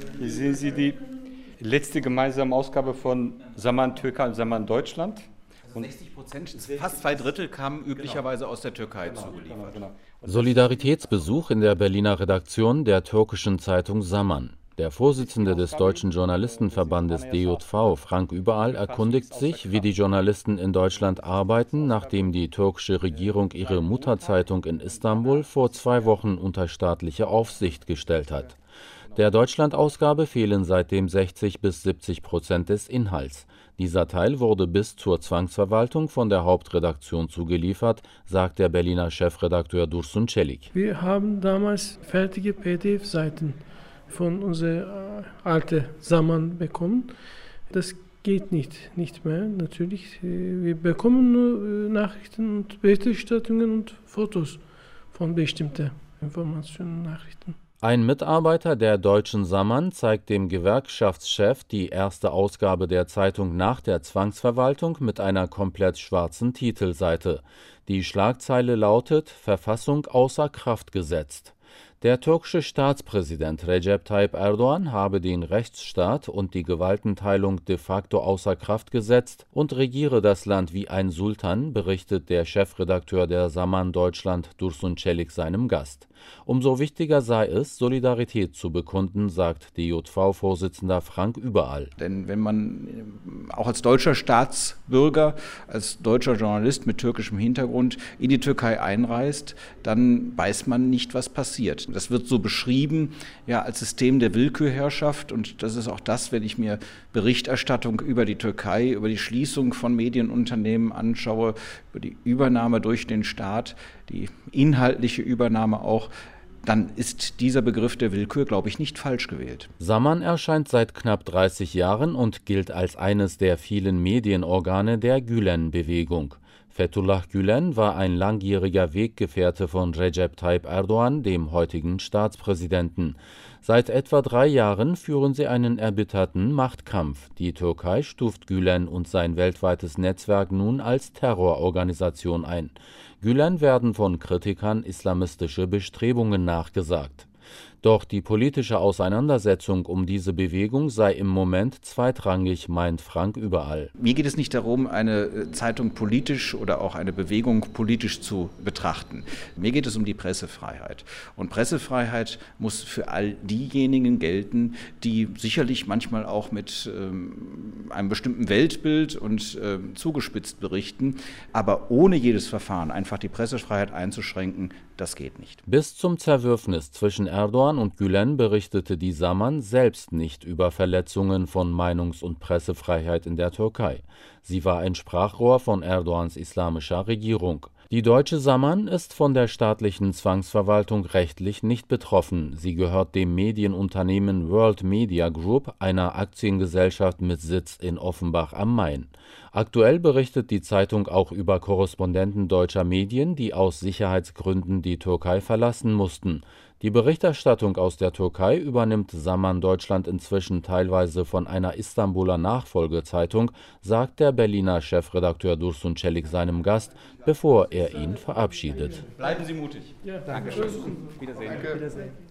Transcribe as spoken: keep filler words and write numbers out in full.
Hier sehen Sie die letzte gemeinsame Ausgabe von Zaman Türkei und Zaman Deutschland. Und sechzig Prozent, fast zwei Drittel kamen üblicherweise aus der Türkei genau, zugeliefert. Genau, genau. Solidaritätsbesuch in der Berliner Redaktion der türkischen Zeitung Zaman. Der Vorsitzende des Deutschen Journalistenverbandes D J V, Frank Überall, erkundigt sich, wie die Journalisten in Deutschland arbeiten, nachdem die türkische Regierung ihre Mutterzeitung in Istanbul vor zwei Wochen unter staatliche Aufsicht gestellt hat. Der Deutschland-Ausgabe fehlen seitdem sechzig bis siebzig Prozent des Inhalts. Dieser Teil wurde bis zur Zwangsverwaltung von der Hauptredaktion zugeliefert, sagt der Berliner Chefredakteur Dursun Çelik. Wir haben damals fertige P D F-Seiten von unserer alten Zaman bekommen. Das geht nicht, nicht mehr, natürlich. Wir bekommen nur Nachrichten und Berichterstattungen und Fotos von bestimmten Informationen und Nachrichten. Ein Mitarbeiter der Deutschen Zaman zeigt dem Gewerkschaftschef die erste Ausgabe der Zeitung nach der Zwangsverwaltung mit einer komplett schwarzen Titelseite. Die Schlagzeile lautet: Verfassung außer Kraft gesetzt. Der türkische Staatspräsident Recep Tayyip Erdoğan habe den Rechtsstaat und die Gewaltenteilung de facto außer Kraft gesetzt und regiere das Land wie ein Sultan, berichtet der Chefredakteur der Zaman Deutschland Dursun Çelik seinem Gast. Umso wichtiger sei es, Solidarität zu bekunden, sagt D J V-Vorsitzender Frank Überall. Denn wenn man auch als deutscher Staatsbürger, als deutscher Journalist mit türkischem Hintergrund in die Türkei einreist, dann weiß man nicht, was passiert. Das wird so beschrieben, ja, als System der Willkürherrschaft, und das ist auch das, wenn ich mir Berichterstattung über die Türkei, über die Schließung von Medienunternehmen anschaue, über die Übernahme durch den Staat, die inhaltliche Übernahme auch, dann ist dieser Begriff der Willkür, glaube ich, nicht falsch gewählt. Zaman erscheint seit knapp dreißig Jahren und gilt als eines der vielen Medienorgane der Gülen-Bewegung. Fethullah Gülen war ein langjähriger Weggefährte von Recep Tayyip Erdoğan, dem heutigen Staatspräsidenten. Seit etwa drei Jahren führen sie einen erbitterten Machtkampf. Die Türkei stuft Gülen und sein weltweites Netzwerk nun als Terrororganisation ein. Gülen werden von Kritikern islamistische Bestrebungen nachgesagt. Doch die politische Auseinandersetzung um diese Bewegung sei im Moment zweitrangig, meint Frank Überall. Mir geht es nicht darum, eine Zeitung politisch oder auch eine Bewegung politisch zu betrachten. Mir geht es um die Pressefreiheit. Und Pressefreiheit muss für all diejenigen gelten, die sicherlich manchmal auch mit ähm, einem bestimmten Weltbild und ähm, zugespitzt berichten, aber ohne jedes Verfahren einfach die Pressefreiheit einzuschränken, das geht nicht. Bis zum Zerwürfnis zwischen Erdoğan und Gülen berichtete die Zaman selbst nicht über Verletzungen von Meinungs- und Pressefreiheit in der Türkei. Sie war ein Sprachrohr von Erdoğans islamischer Regierung. Die deutsche Zaman ist von der staatlichen Zwangsverwaltung rechtlich nicht betroffen. Sie gehört dem Medienunternehmen World Media Group, einer Aktiengesellschaft mit Sitz in Offenbach am Main. Aktuell berichtet die Zeitung auch über Korrespondenten deutscher Medien, die aus Sicherheitsgründen die Türkei verlassen mussten. Die Berichterstattung aus der Türkei übernimmt Zaman Deutschland inzwischen teilweise von einer Istanbuler Nachfolgezeitung, sagt der Berliner Chefredakteur Dursun Çelik seinem Gast, bevor er ihn verabschiedet. Bleiben Sie mutig. Ja, danke. Dankeschön. Wiedersehen. Danke. Wiedersehen.